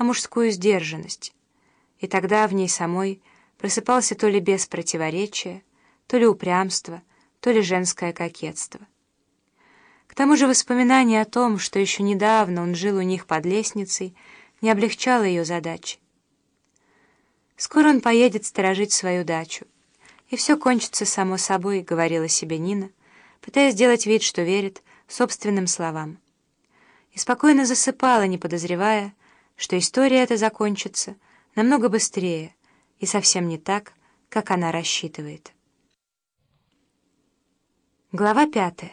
а мужскую сдержанность, и тогда в ней самой просыпался то ли бес противоречия, то ли упрямство, то ли женское кокетство. К тому же воспоминание о том, что еще недавно он жил у них под лестницей, не облегчало ее задачи. «Скоро он поедет сторожить свою дачу, и все кончится само собой», — говорила себе Нина, пытаясь сделать вид, что верит собственным словам. И спокойно засыпала, не подозревая, что история эта закончится намного быстрее и совсем не так, как она рассчитывает. Глава 5.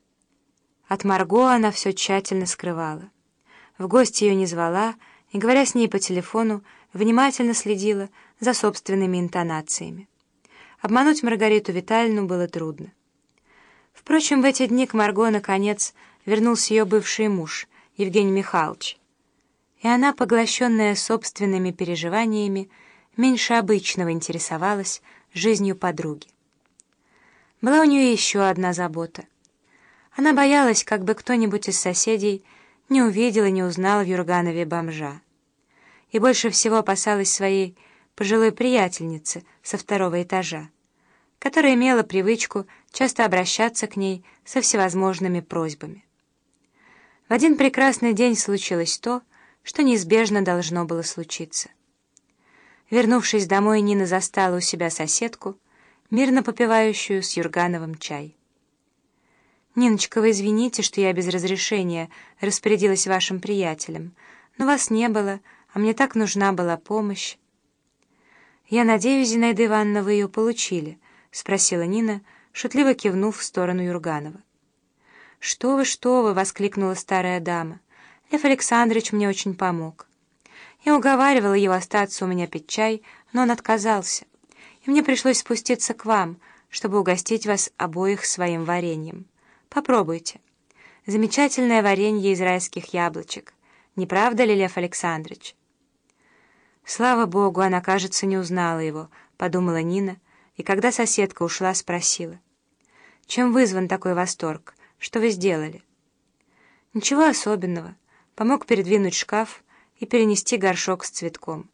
От Марго она все тщательно скрывала. В гости ее не звала и, говоря с ней по телефону, внимательно следила за собственными интонациями. Обмануть Маргариту Витальевну было трудно. Впрочем, в эти дни к Марго, наконец, вернулся ее бывший муж, Евгений Михайлович, и она, поглощенная собственными переживаниями, меньше обычного интересовалась жизнью подруги. Была у нее еще одна забота. Она боялась, как бы кто-нибудь из соседей не увидел и не узнал в Юрганове бомжа. И больше всего опасалась своей пожилой приятельницы со второго этажа, которая имела привычку часто обращаться к ней со всевозможными просьбами. В один прекрасный день случилось то, что неизбежно должно было случиться. Вернувшись домой, Нина застала у себя соседку, мирно попивающую с Юргановым чай. «Ниночка, вы извините, что я без разрешения распорядилась вашим приятелем, но вас не было, а мне так нужна была помощь». «Я надеюсь, Зинаида Ивановна, вы ее получили?» — спросила Нина, шутливо кивнув в сторону Юрганова. Что вы!» — воскликнула старая дама. «Лев Александрович мне очень помог. Я уговаривала его остаться у меня пить чай, но он отказался, и мне пришлось спуститься к вам, чтобы угостить вас обоих своим вареньем. Попробуйте. Замечательное варенье из райских яблочек. Не правда ли, Лев Александрович?» «Слава Богу, она, кажется, не узнала его», — подумала Нина, и когда соседка ушла, спросила: «Чем вызван такой восторг? Что вы сделали?» «Ничего особенного. Помог передвинуть шкаф и перенести горшок с цветком».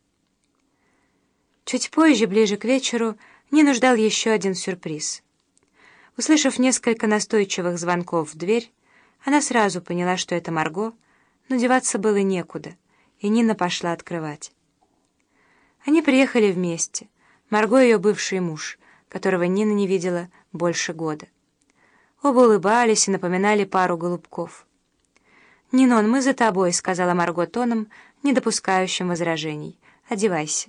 Чуть позже, ближе к вечеру, Нину ждал еще один сюрприз. Услышав несколько настойчивых звонков в дверь, она сразу поняла, что это Марго, но деваться было некуда, и Нина пошла открывать. Они приехали вместе, Марго и ее бывший муж, которого Нина не видела больше года. Оба улыбались и напоминали пару голубков. «Нинон, мы за тобой», — сказала Марго тоном, не допускающим возражений. «Одевайся».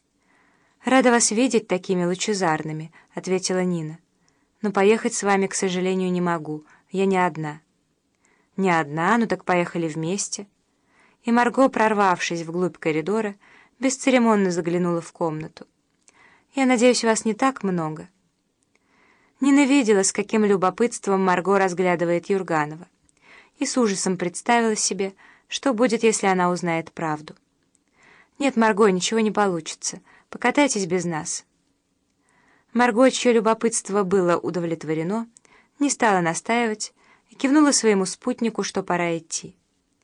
«Рада вас видеть такими лучезарными», — ответила Нина. «Но поехать с вами, к сожалению, не могу. Я не одна». «Не одна? Ну так поехали вместе». И Марго, прорвавшись вглубь коридора, бесцеремонно заглянула в комнату. «Я надеюсь, вас не так много?» Нина видела, с каким любопытством Марго разглядывает Юрганова, и с ужасом представила себе, что будет, если она узнает правду. «Нет, Марго, ничего не получится. Покатайтесь без нас». Марго, чье любопытство было удовлетворено, не стала настаивать и кивнула своему спутнику, что пора идти.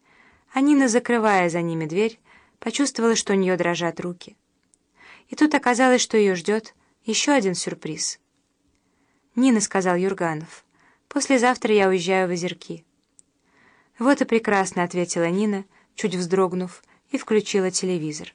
А Нина, закрывая за ними дверь, почувствовала, что у нее дрожат руки. И тут оказалось, что ее ждет еще один сюрприз. «Нина», — сказал Юрганов, — «послезавтра я уезжаю в Озерки». «Вот и прекрасно», — ответила Нина, чуть вздрогнув, и включила телевизор.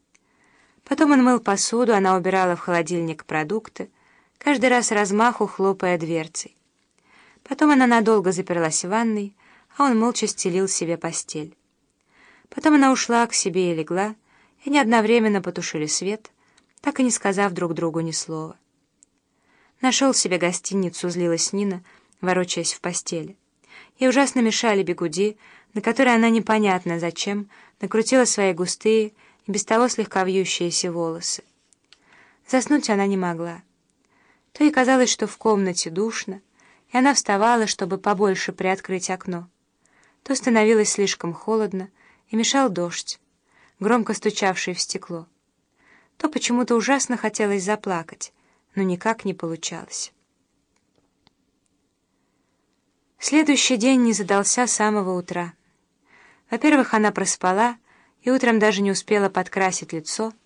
Потом он мыл посуду, она убирала в холодильник продукты, каждый раз размаху хлопая дверцей. Потом она надолго заперлась в ванной, а он молча стелил себе постель. Потом она ушла к себе и легла, и они одновременно потушили свет, так и не сказав друг другу ни слова. «Нашел себе гостиницу», — злилась Нина, ворочаясь в постели. Ей ужасно мешали бигуди, на которые она непонятно зачем накрутила свои густые и без того слегка вьющиеся волосы. Заснуть она не могла. То ей казалось, что в комнате душно, и она вставала, чтобы побольше приоткрыть окно, то становилось слишком холодно, и мешал дождь, громко стучавший в стекло. То почему-то ужасно хотелось заплакать, но никак не получалось. Следующий день не задался с самого утра. Во-первых, она проспала и утром даже не успела подкрасить лицо,